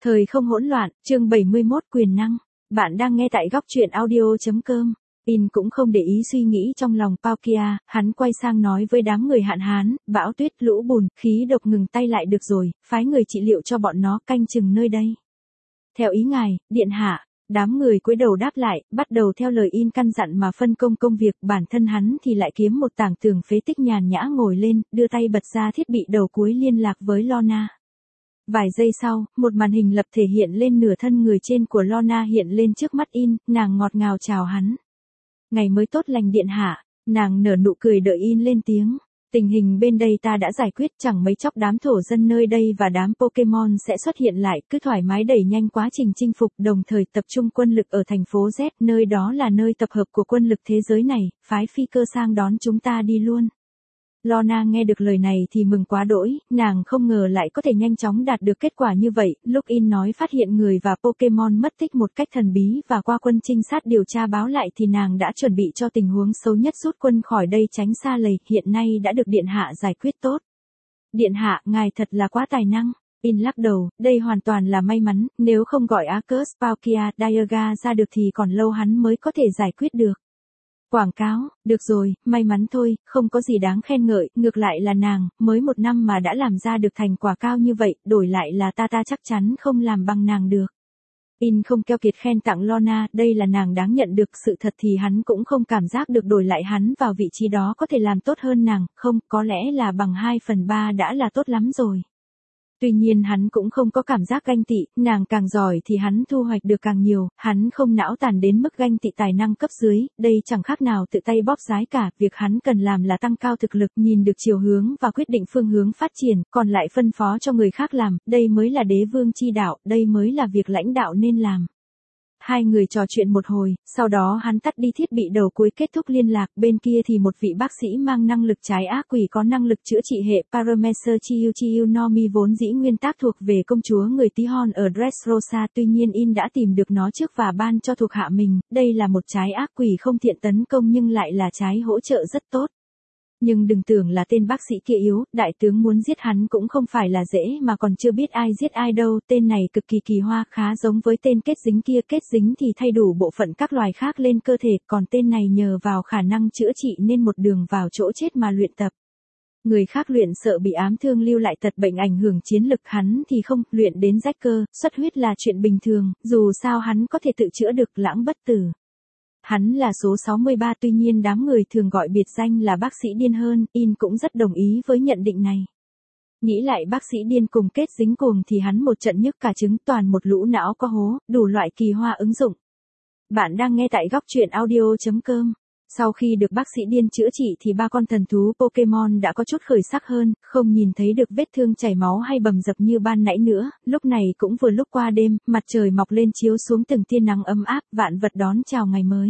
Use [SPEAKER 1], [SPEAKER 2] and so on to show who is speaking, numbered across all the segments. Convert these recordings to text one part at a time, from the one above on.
[SPEAKER 1] Thời không hỗn loạn, chương 71 quyền năng. Bạn đang nghe tại góc truyện audio.com. In cũng không để ý suy nghĩ trong lòng Palkia, hắn quay sang nói với đám người hạn hán, bão tuyết, lũ bùn, khí độc ngừng tay lại được rồi, phái người trị liệu cho bọn nó canh chừng nơi đây. Theo ý ngài, điện hạ. Đám người cúi đầu đáp lại, bắt đầu theo lời In căn dặn mà phân công công việc, bản thân hắn thì lại kiếm một tảng tường phế tích nhàn nhã ngồi lên, đưa tay bật ra thiết bị đầu cuối liên lạc với Lorna. Vài giây sau, một màn hình lập thể hiện lên nửa thân người trên của Lorna hiện lên trước mắt In, nàng ngọt ngào chào hắn. Ngày mới tốt lành điện hạ, nàng nở nụ cười đợi In lên tiếng. Tình hình bên đây ta đã giải quyết, chẳng mấy chốc đám thổ dân nơi đây và đám Pokemon sẽ xuất hiện lại, cứ thoải mái đẩy nhanh quá trình chinh phục, đồng thời tập trung quân lực ở thành phố Z, nơi đó là nơi tập hợp của quân lực thế giới này, phái phi cơ sang đón chúng ta đi luôn. Lorna nghe được lời này thì mừng quá đỗi, nàng không ngờ lại có thể nhanh chóng đạt được kết quả như vậy, lúc In nói phát hiện người và Pokemon mất tích một cách thần bí và qua quân trinh sát điều tra báo lại thì nàng đã chuẩn bị cho tình huống xấu nhất rút quân khỏi đây tránh xa lầy, hiện nay đã được điện hạ giải quyết tốt. Điện hạ, ngài thật là quá tài năng. In lắc đầu, đây hoàn toàn là may mắn, nếu không gọi Arceus, Palkia, Dialga ra được thì còn lâu hắn mới có thể giải quyết được. Quảng cáo, được rồi, may mắn thôi, không có gì đáng khen ngợi, ngược lại là nàng, mới một năm mà đã làm ra được thành quả cao như vậy, đổi lại là ta chắc chắn không làm bằng nàng được. In không keo kiệt khen tặng Lorna, đây là nàng đáng nhận được, sự thật thì hắn cũng không cảm giác được đổi lại hắn vào vị trí đó có thể làm tốt hơn nàng, không, có lẽ là bằng 2/3 đã là tốt lắm rồi. Tuy nhiên hắn cũng không có cảm giác ganh tị, nàng càng giỏi thì hắn thu hoạch được càng nhiều, hắn không não tàn đến mức ganh tị tài năng cấp dưới, đây chẳng khác nào tự tay bóp rái cả, việc hắn cần làm là tăng cao thực lực, nhìn được chiều hướng và quyết định phương hướng phát triển, còn lại phân phó cho người khác làm, đây mới là đế vương chi đạo, đây mới là việc lãnh đạo nên làm. Hai người trò chuyện một hồi, sau đó hắn tắt đi thiết bị đầu cuối kết thúc liên lạc, bên kia thì một vị bác sĩ mang năng lực trái ác quỷ có năng lực chữa trị hệ Paramecer Chiyu Nomi vốn dĩ nguyên tác thuộc về công chúa người tí hon ở Dressrosa, tuy nhiên In đã tìm được nó trước và ban cho thuộc hạ mình, đây là một trái ác quỷ không thiện tấn công nhưng lại là trái hỗ trợ rất tốt. Nhưng đừng tưởng là tên bác sĩ kia yếu, đại tướng muốn giết hắn cũng không phải là dễ mà còn chưa biết ai giết ai đâu, tên này cực kỳ kỳ hoa, khá giống với tên kết dính kia, kết dính thì thay đủ bộ phận các loài khác lên cơ thể, còn tên này nhờ vào khả năng chữa trị nên một đường vào chỗ chết mà luyện tập. Người khác luyện sợ bị ám thương lưu lại tật bệnh ảnh hưởng chiến lực, hắn thì không, luyện đến rách cơ, xuất huyết là chuyện bình thường, dù sao hắn có thể tự chữa được, lãng bất tử. Hắn là số 63, tuy nhiên đám người thường gọi biệt danh là bác sĩ điên hơn, In cũng rất đồng ý với nhận định này. Nghĩ lại bác sĩ điên cùng kết dính cuồng thì hắn một trận nhức cả trứng, toàn một lũ não có hố, đủ loại kỳ hoa ứng dụng. Bạn đang nghe tại góc truyện audio.com. Sau khi được bác sĩ điên chữa trị thì ba con thần thú Pokemon đã có chút khởi sắc hơn, không nhìn thấy được vết thương chảy máu hay bầm dập như ban nãy nữa, lúc này cũng vừa lúc qua đêm, mặt trời mọc lên chiếu xuống từng tia nắng ấm áp, vạn vật đón chào ngày mới.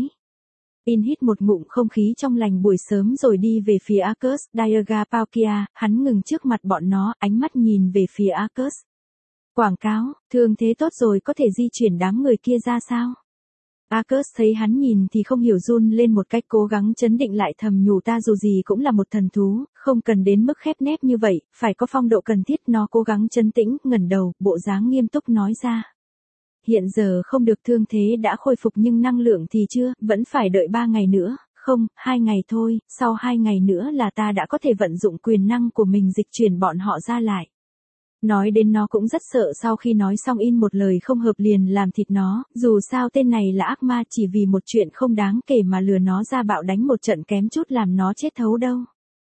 [SPEAKER 1] In hít một ngụm không khí trong lành buổi sớm rồi đi về phía Arceus, Dialga, Palkia, hắn ngừng trước mặt bọn nó, ánh mắt nhìn về phía Arceus. Quảng cáo, thương thế tốt rồi có thể di chuyển đám người kia ra sao? Arceus thấy hắn nhìn thì không hiểu run lên một cách, cố gắng chấn định lại, thầm nhủ ta dù gì cũng là một thần thú, không cần đến mức khép nép như vậy, phải có phong độ cần thiết. Nó cố gắng trấn tĩnh, ngẩng đầu, bộ dáng nghiêm túc nói ra. Hiện giờ không được, thương thế đã khôi phục nhưng năng lượng thì chưa, vẫn phải đợi 3 ngày nữa, không, 2 ngày thôi, sau 2 ngày nữa là ta đã có thể vận dụng quyền năng của mình dịch chuyển bọn họ ra lại. Nói đến nó cũng rất sợ, sau khi nói xong In một lời không hợp liền làm thịt nó, dù sao tên này là ác ma, chỉ vì một chuyện không đáng kể mà lừa nó ra bạo đánh một trận kém chút làm nó chết thấu đâu.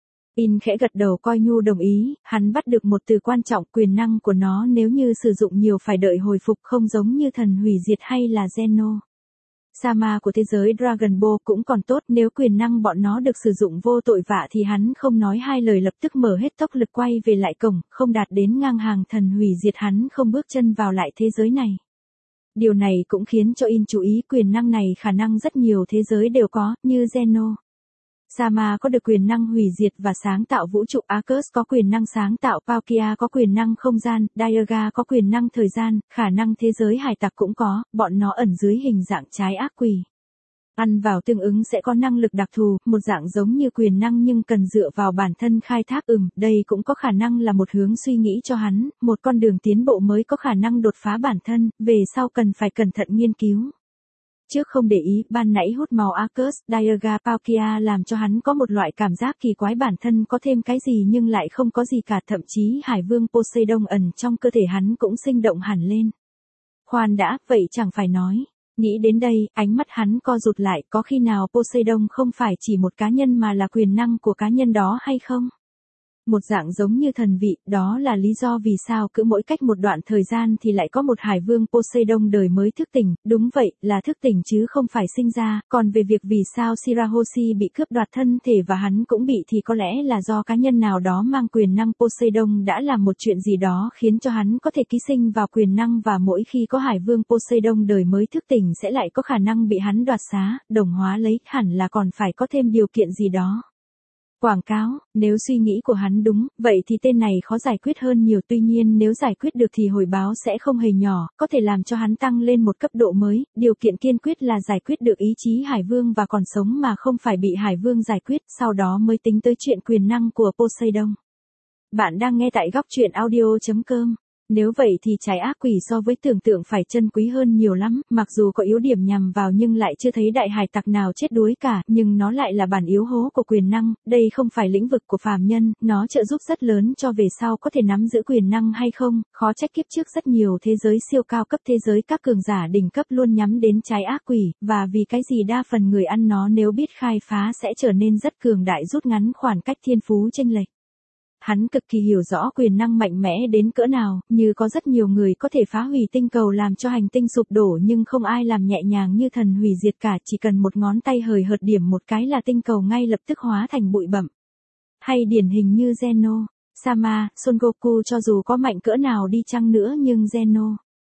[SPEAKER 1] In khẽ gật đầu coi nhu đồng ý, hắn bắt được một từ quan trọng, quyền năng của nó nếu như sử dụng nhiều phải đợi hồi phục, không giống như thần hủy diệt hay là Zeno. Sama của thế giới Dragon Ball cũng còn tốt, nếu quyền năng bọn nó được sử dụng vô tội vạ thì hắn không nói hai lời lập tức mở hết tốc lực quay về lại cổng, không đạt đến ngang hàng thần hủy diệt hắn không bước chân vào lại thế giới này. Điều này cũng khiến cho In chú ý, quyền năng này khả năng rất nhiều thế giới đều có, như Zeno. Sama có được quyền năng hủy diệt và sáng tạo vũ trụ, Arceus có quyền năng sáng tạo, Palkia có quyền năng không gian, Dialga có quyền năng thời gian, khả năng thế giới hải tặc cũng có, bọn nó ẩn dưới hình dạng trái ác quỷ. Ăn vào tương ứng sẽ có năng lực đặc thù, một dạng giống như quyền năng nhưng cần dựa vào bản thân khai thác. Đây cũng có khả năng là một hướng suy nghĩ cho hắn, một con đường tiến bộ mới có khả năng đột phá bản thân, về sau cần phải cẩn thận nghiên cứu. Trước không để ý, ban nãy hút máu Arcus, Diaga Palkia làm cho hắn có một loại cảm giác kỳ quái bản thân có thêm cái gì nhưng lại không có gì cả, thậm chí Hải Vương Poseidon ẩn trong cơ thể hắn cũng sinh động hẳn lên. Khoan đã, vậy chẳng phải nói. Nghĩ đến đây, ánh mắt hắn co rụt lại, có khi nào Poseidon không phải chỉ một cá nhân mà là quyền năng của cá nhân đó hay không? Một dạng giống như thần vị, đó là lý do vì sao cứ mỗi cách một đoạn thời gian thì lại có một Hải Vương Poseidon đời mới thức tỉnh, đúng vậy, là thức tỉnh chứ không phải sinh ra, còn về việc vì sao Shirahoshi bị cướp đoạt thân thể và hắn cũng bị thì có lẽ là do cá nhân nào đó mang quyền năng Poseidon đã làm một chuyện gì đó khiến cho hắn có thể ký sinh vào quyền năng và mỗi khi có Hải Vương Poseidon đời mới thức tỉnh sẽ lại có khả năng bị hắn đoạt xá, đồng hóa lấy, hẳn là còn phải có thêm điều kiện gì đó. Quảng cáo, nếu suy nghĩ của hắn đúng, vậy thì tên này khó giải quyết hơn nhiều, tuy nhiên nếu giải quyết được thì hồi báo sẽ không hề nhỏ, có thể làm cho hắn tăng lên một cấp độ mới, điều kiện kiên quyết là giải quyết được ý chí Hải Vương và còn sống mà không phải bị Hải Vương giải quyết, sau đó mới tính tới chuyện quyền năng của Poseidon. Bạn đang nghe tại góc truyện audio.com. Nếu vậy thì trái ác quỷ so với tưởng tượng phải chân quý hơn nhiều lắm, mặc dù có yếu điểm nhằm vào nhưng lại chưa thấy đại hải tặc nào chết đuối cả, nhưng nó lại là bản yếu hố của quyền năng, đây không phải lĩnh vực của phàm nhân, nó trợ giúp rất lớn cho về sau có thể nắm giữ quyền năng hay không, khó trách kiếp trước rất nhiều thế giới siêu cao cấp thế giới các cường giả đỉnh cấp luôn nhắm đến trái ác quỷ, và vì cái gì đa phần người ăn nó nếu biết khai phá sẽ trở nên rất cường đại rút ngắn khoảng cách thiên phú chênh lệch. Hắn cực kỳ hiểu rõ quyền năng mạnh mẽ đến cỡ nào, như có rất nhiều người có thể phá hủy tinh cầu làm cho hành tinh sụp đổ nhưng không ai làm nhẹ nhàng như thần hủy diệt cả, chỉ cần một ngón tay hời hợt điểm một cái là tinh cầu ngay lập tức hóa thành bụi bặm. Hay điển hình như Zeno, Sama, Son Goku cho dù có mạnh cỡ nào đi chăng nữa nhưng Zeno,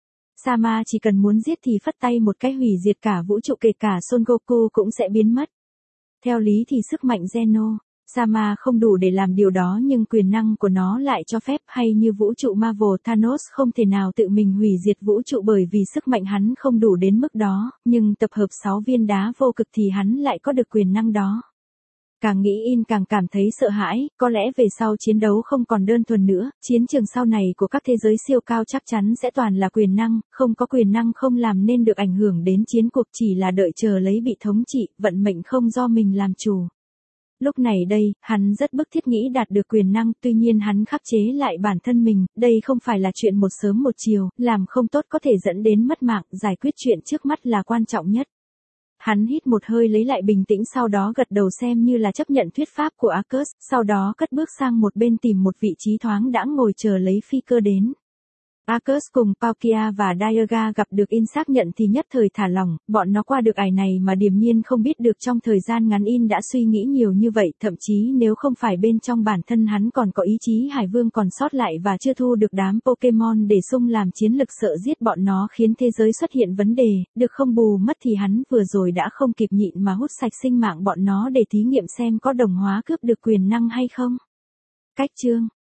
[SPEAKER 1] Sama chỉ cần muốn giết thì phất tay một cái hủy diệt cả vũ trụ, kể cả Son Goku cũng sẽ biến mất. Theo lý thì sức mạnh Zeno, Sama không đủ để làm điều đó nhưng quyền năng của nó lại cho phép, hay như vũ trụ Marvel Thanos không thể nào tự mình hủy diệt vũ trụ bởi vì sức mạnh hắn không đủ đến mức đó, nhưng tập hợp 6 viên đá vô cực thì hắn lại có được quyền năng đó. Càng nghĩ càng cảm thấy sợ hãi, có lẽ về sau chiến đấu không còn đơn thuần nữa, chiến trường sau này của các thế giới siêu cao chắc chắn sẽ toàn là quyền năng, không có quyền năng không làm nên được ảnh hưởng đến chiến cuộc, chỉ là đợi chờ lấy bị thống trị, vận mệnh không do mình làm chủ. Lúc này đây, hắn rất bức thiết nghĩ đạt được quyền năng, tuy nhiên hắn khắc chế lại bản thân mình, đây không phải là chuyện một sớm một chiều, làm không tốt có thể dẫn đến mất mạng, giải quyết chuyện trước mắt là quan trọng nhất. Hắn hít một hơi lấy lại bình tĩnh, sau đó gật đầu xem như là chấp nhận thuyết pháp của Arcus, sau đó cất bước sang một bên tìm một vị trí thoáng đãng ngồi chờ lấy phi cơ đến. Arcus cùng Palkia và Diaga gặp được In xác nhận thì nhất thời thả lỏng, bọn nó qua được ải này mà điềm nhiên không biết được trong thời gian ngắn In đã suy nghĩ nhiều như vậy, thậm chí nếu không phải bên trong bản thân hắn còn có ý chí Hải Vương còn sót lại và chưa thu được đám Pokemon để xung làm chiến lực sợ giết bọn nó khiến thế giới xuất hiện vấn đề, được không bù mất thì hắn vừa rồi đã không kịp nhịn mà hút sạch sinh mạng bọn nó để thí nghiệm xem có đồng hóa cướp được quyền năng hay không. Cách chương